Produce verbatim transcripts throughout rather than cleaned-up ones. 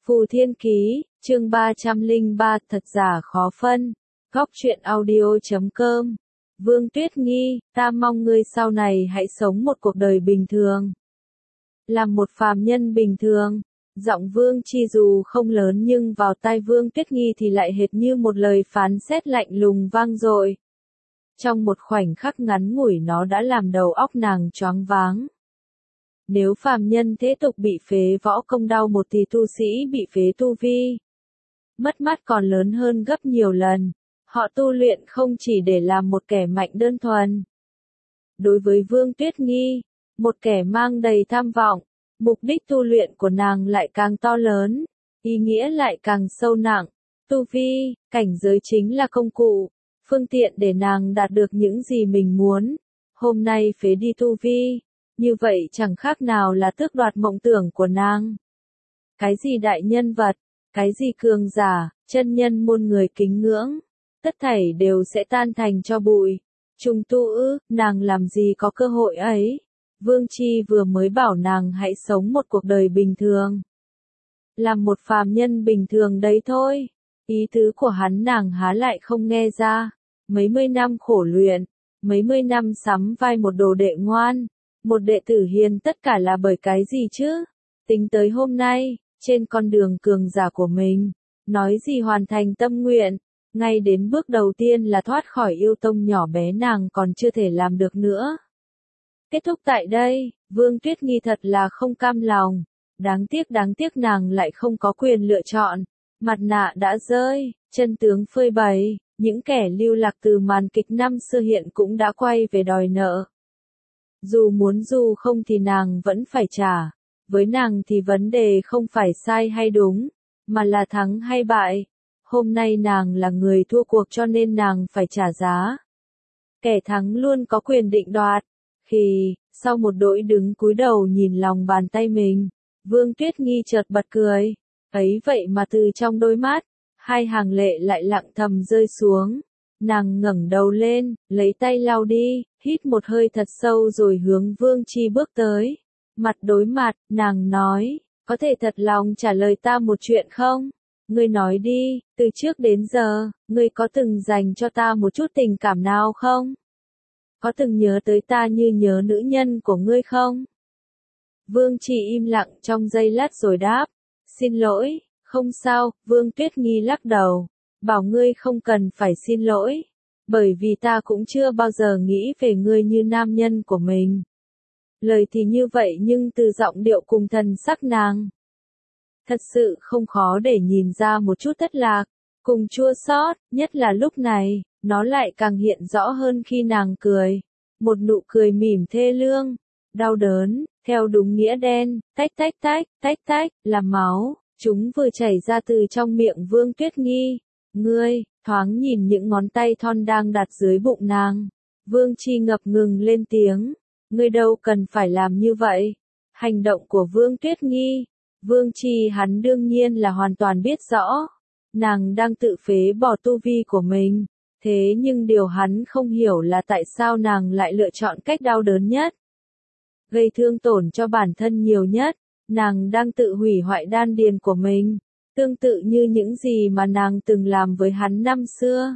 Phù Thiên Ký, chương ba trăm lẻ ba, thật giả khó phân. Góc truyện audio chấm com. Vương Tuyết Nghi, ta mong ngươi sau này hãy sống một cuộc đời bình thường. Làm một phàm nhân bình thường. Giọng Vương Chi dù không lớn nhưng vào tai Vương Tuyết Nghi thì lại hệt như một lời phán xét lạnh lùng vang dội. Trong một khoảnh khắc ngắn ngủi nó đã làm đầu óc nàng choáng váng. Nếu phàm nhân thế tục bị phế võ công đau một thì tu sĩ bị phế tu vi. Mất mát còn lớn hơn gấp nhiều lần. Họ tu luyện không chỉ để làm một kẻ mạnh đơn thuần. Đối với Vương Tuyết Nghi, một kẻ mang đầy tham vọng, mục đích tu luyện của nàng lại càng to lớn, ý nghĩa lại càng sâu nặng. Tu vi, cảnh giới chính là công cụ, phương tiện để nàng đạt được những gì mình muốn. Hôm nay phế đi tu vi, như vậy chẳng khác nào là tước đoạt mộng tưởng của nàng. Cái gì đại nhân vật, cái gì cường giả, chân nhân muôn người kính ngưỡng, tất thảy đều sẽ tan thành cho bụi. Trùng tu ư, nàng làm gì có cơ hội ấy. Vương Chi vừa mới bảo nàng hãy sống một cuộc đời bình thường. Làm một phàm nhân bình thường đấy thôi. Ý tứ của hắn nàng há lại không nghe ra. Mấy mươi năm khổ luyện, mấy mươi năm sắm vai một đồ đệ ngoan, một đệ tử hiền, tất cả là bởi cái gì chứ? Tính tới hôm nay, trên con đường cường giả của mình, nói gì hoàn thành tâm nguyện, ngay đến bước đầu tiên là thoát khỏi yêu tông nhỏ bé nàng còn chưa thể làm được nữa. Kết thúc tại đây, Vương Tuyết Nghi thật là không cam lòng, đáng tiếc đáng tiếc nàng lại không có quyền lựa chọn, mặt nạ đã rơi, chân tướng phơi bày, những kẻ lưu lạc từ màn kịch năm xưa hiện cũng đã quay về đòi nợ. Dù muốn dù không thì nàng vẫn phải trả, với nàng thì vấn đề không phải sai hay đúng, mà là thắng hay bại. Hôm nay nàng là người thua cuộc cho nên nàng phải trả giá. Kẻ thắng luôn có quyền định đoạt. Khi, sau một đỗi đứng cúi đầu nhìn lòng bàn tay mình, Vương Tuyết Nghi chợt bật cười. Ấy vậy mà từ trong đôi mắt, hai hàng lệ lại lặng thầm rơi xuống. Nàng ngẩng đầu lên, lấy tay lau đi, hít một hơi thật sâu rồi hướng Vương Chi bước tới. Mặt đối mặt, nàng nói, có thể thật lòng trả lời ta một chuyện không? Ngươi nói đi, từ trước đến giờ, ngươi có từng dành cho ta một chút tình cảm nào không? Có từng nhớ tới ta như nhớ nữ nhân của ngươi không? Vương Chi im lặng trong giây lát rồi đáp, xin lỗi, không sao. Vương Tuyết Nghi lắc đầu, bảo ngươi không cần phải xin lỗi, bởi vì ta cũng chưa bao giờ nghĩ về ngươi như nam nhân của mình. Lời thì như vậy nhưng từ giọng điệu cùng thần sắc nàng, thật sự không khó để nhìn ra một chút thất lạc, cùng chua xót, nhất là lúc này, nó lại càng hiện rõ hơn khi nàng cười. Một nụ cười mỉm thê lương, đau đớn, theo đúng nghĩa đen, tách tách tách, tách tách, là máu, chúng vừa chảy ra từ trong miệng Vương Tuyết Nghi. Ngươi, thoáng nhìn những ngón tay thon đang đặt dưới bụng nàng. Vương Chi ngập ngừng lên tiếng, ngươi đâu cần phải làm như vậy. Hành động của Vương Tuyết Nghi, Vương Chi hắn đương nhiên là hoàn toàn biết rõ. Nàng đang tự phế bỏ tu vi của mình. Thế nhưng điều hắn không hiểu là tại sao nàng lại lựa chọn cách đau đớn nhất, gây thương tổn cho bản thân nhiều nhất. Nàng đang tự hủy hoại đan điền của mình, tương tự như những gì mà nàng từng làm với hắn năm xưa.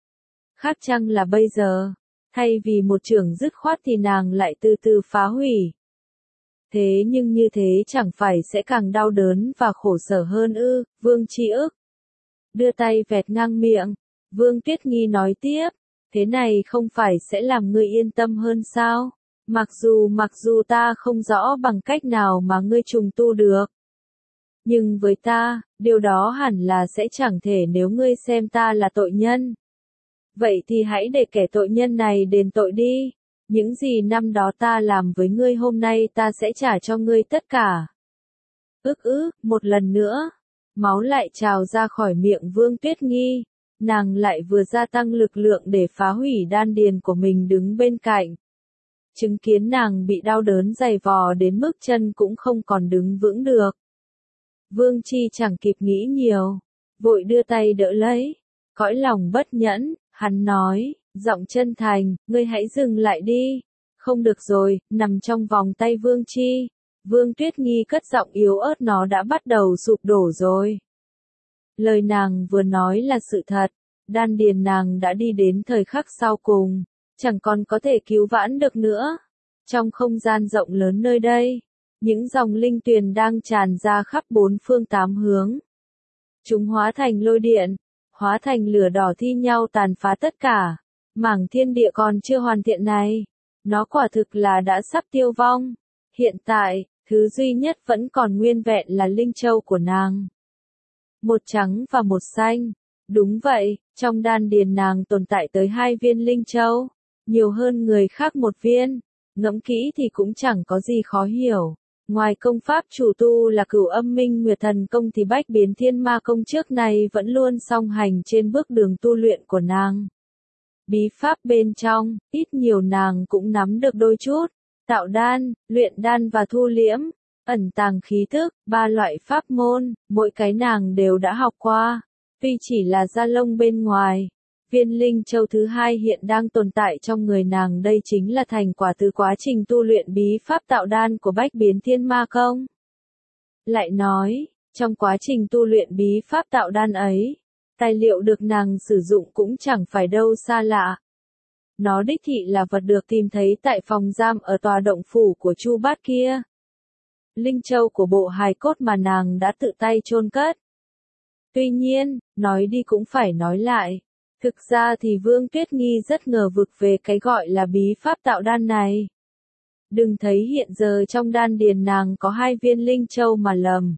Khác chăng là bây giờ, thay vì một chưởng dứt khoát thì nàng lại từ từ phá hủy. Thế nhưng như thế chẳng phải sẽ càng đau đớn và khổ sở hơn ư? Vương Chi ức, đưa tay vẹt ngang miệng. Vương Tuyết Nghi nói tiếp, thế này không phải sẽ làm ngươi yên tâm hơn sao? Mặc dù mặc dù ta không rõ bằng cách nào mà ngươi trùng tu được. Nhưng với ta, điều đó hẳn là sẽ chẳng thể nếu ngươi xem ta là tội nhân. Vậy thì hãy để kẻ tội nhân này đền tội đi. Những gì năm đó ta làm với ngươi hôm nay ta sẽ trả cho ngươi tất cả. Ức ức, một lần nữa, máu lại trào ra khỏi miệng Vương Tuyết Nghi. Nàng lại vừa gia tăng lực lượng để phá hủy đan điền của mình đứng bên cạnh. Chứng kiến nàng bị đau đớn dày vò đến mức chân cũng không còn đứng vững được. Vương Chi chẳng kịp nghĩ nhiều, vội đưa tay đỡ lấy. Cõi lòng bất nhẫn, hắn nói, giọng chân thành, ngươi hãy dừng lại đi. Không được rồi, nằm trong vòng tay Vương Chi. Vương Tuyết Nghi cất giọng yếu ớt, nó đã bắt đầu sụp đổ rồi. Lời nàng vừa nói là sự thật, đan điền nàng đã đi đến thời khắc sau cùng, chẳng còn có thể cứu vãn được nữa. Trong không gian rộng lớn nơi đây, những dòng linh tuyền đang tràn ra khắp bốn phương tám hướng. Chúng hóa thành lôi điện, hóa thành lửa đỏ thi nhau tàn phá tất cả. Mảng thiên địa còn chưa hoàn thiện này, nó quả thực là đã sắp tiêu vong. Hiện tại, thứ duy nhất vẫn còn nguyên vẹn là linh châu của nàng. Một trắng và một xanh. Đúng vậy, trong đan điền nàng tồn tại tới hai viên linh châu, nhiều hơn người khác một viên. Ngẫm kỹ thì cũng chẳng có gì khó hiểu. Ngoài công pháp chủ tu là Cửu Âm Minh Nguyệt Thần Công thì Bách Biến Thiên Ma Công trước này vẫn luôn song hành trên bước đường tu luyện của nàng. Bí pháp bên trong, ít nhiều nàng cũng nắm được đôi chút. Tạo đan, luyện đan và thu liễm, ẩn tàng khí thức, ba loại pháp môn, mỗi cái nàng đều đã học qua. Tuy chỉ là da lông bên ngoài, viên linh châu thứ hai hiện đang tồn tại trong người nàng, đây chính là thành quả từ quá trình tu luyện bí pháp tạo đan của Bách Biến Thiên Ma Công. Lại nói, trong quá trình tu luyện bí pháp tạo đan ấy, tài liệu được nàng sử dụng cũng chẳng phải đâu xa lạ. Nó đích thị là vật được tìm thấy tại phòng giam ở tòa động phủ của Chu Bát kia. Linh châu của bộ hài cốt mà nàng đã tự tay chôn cất. Tuy nhiên, nói đi cũng phải nói lại. Thực ra thì Vương Tuyết Nghi rất ngờ vực về cái gọi là bí pháp tạo đan này. Đừng thấy hiện giờ trong đan điền nàng có hai viên linh châu mà lầm.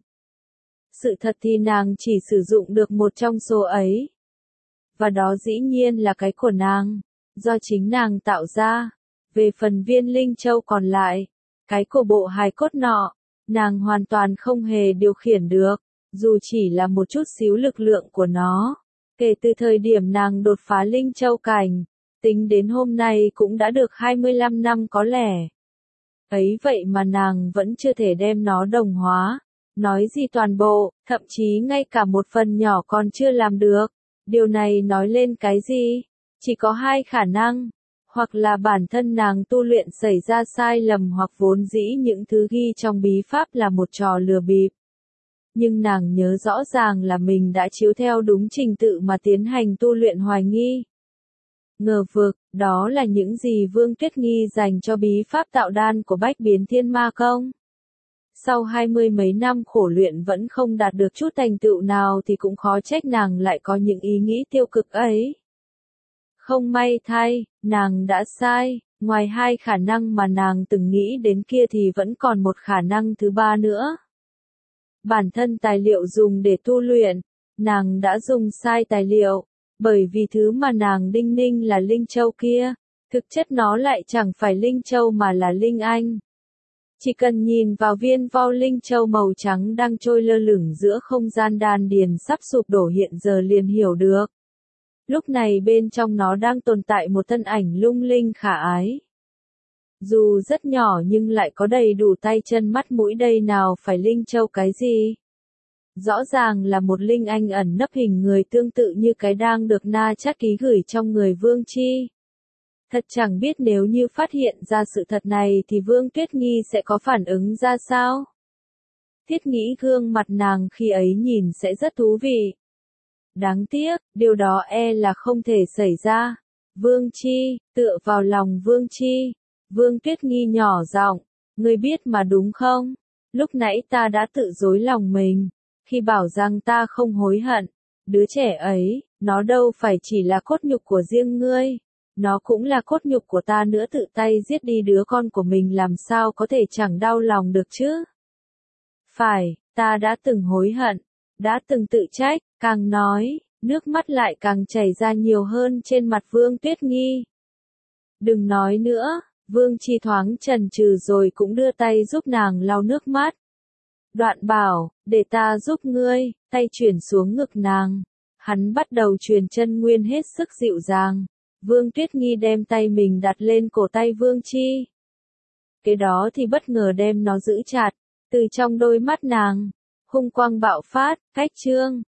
Sự thật thì nàng chỉ sử dụng được một trong số ấy. Và đó dĩ nhiên là cái của nàng, do chính nàng tạo ra. Về phần viên linh châu còn lại, cái của bộ hài cốt nọ, nàng hoàn toàn không hề điều khiển được, dù chỉ là một chút xíu lực lượng của nó. Kể từ thời điểm nàng đột phá linh châu cảnh, tính đến hôm nay cũng đã được hai mươi lăm năm có lẽ. Ấy vậy mà nàng vẫn chưa thể đem nó đồng hóa. Nói gì toàn bộ, thậm chí ngay cả một phần nhỏ còn chưa làm được. Điều này nói lên cái gì? Chỉ có hai khả năng. Hoặc là bản thân nàng tu luyện xảy ra sai lầm, hoặc vốn dĩ những thứ ghi trong bí pháp là một trò lừa bịp. Nhưng nàng nhớ rõ ràng là mình đã chiếu theo đúng trình tự mà tiến hành tu luyện, hoài nghi. Ngờ vực, đó là những gì Vương Tuyết Nghi dành cho bí pháp tạo đan của Bách Biến Thiên Ma Công. Sau hai mươi mấy năm khổ luyện vẫn không đạt được chút thành tựu nào thì cũng khó trách nàng lại có những ý nghĩ tiêu cực ấy. Không may thay, nàng đã sai, ngoài hai khả năng mà nàng từng nghĩ đến kia thì vẫn còn một khả năng thứ ba nữa. Bản thân tài liệu dùng để tu luyện, nàng đã dùng sai tài liệu, bởi vì thứ mà nàng đinh ninh là linh châu kia, thực chất nó lại chẳng phải linh châu mà là linh anh. Chỉ cần nhìn vào viên vo linh châu màu trắng đang trôi lơ lửng giữa không gian đan điền sắp sụp đổ hiện giờ liền hiểu được. Lúc này bên trong nó đang tồn tại một thân ảnh lung linh khả ái. Dù rất nhỏ nhưng lại có đầy đủ tay chân mắt mũi, đây nào phải linh châu cái gì? Rõ ràng là một linh anh ẩn nấp hình người tương tự như cái đang được Na Chát Ký gửi trong người Vương Chi. Thật chẳng biết nếu như phát hiện ra sự thật này thì Vương Tuyết Nghi sẽ có phản ứng ra sao? Thiết nghĩ gương mặt nàng khi ấy nhìn sẽ rất thú vị. Đáng tiếc, điều đó e là không thể xảy ra. Vương Chi, tựa vào lòng Vương Chi. Vương Tuyết Nghi nhỏ giọng, ngươi biết mà đúng không? Lúc nãy ta đã tự dối lòng mình, khi bảo rằng ta không hối hận. Đứa trẻ ấy, nó đâu phải chỉ là cốt nhục của riêng ngươi. Nó cũng là cốt nhục của ta nữa, tự tay giết đi đứa con của mình làm sao có thể chẳng đau lòng được chứ? Phải, ta đã từng hối hận, đã từng tự trách, càng nói, nước mắt lại càng chảy ra nhiều hơn trên mặt Vương Tuyết Nghi. Đừng nói nữa, Vương Chi thoáng chần chừ rồi cũng đưa tay giúp nàng lau nước mắt. Đoạn bảo, để ta giúp ngươi, tay chuyển xuống ngực nàng. Hắn bắt đầu truyền chân nguyên hết sức dịu dàng. Vương Tuyết Nghi đem tay mình đặt lên cổ tay Vương Chi. Cái đó thì bất ngờ đem nó giữ chặt. Từ trong đôi mắt nàng, hung quang bạo phát, cách trương,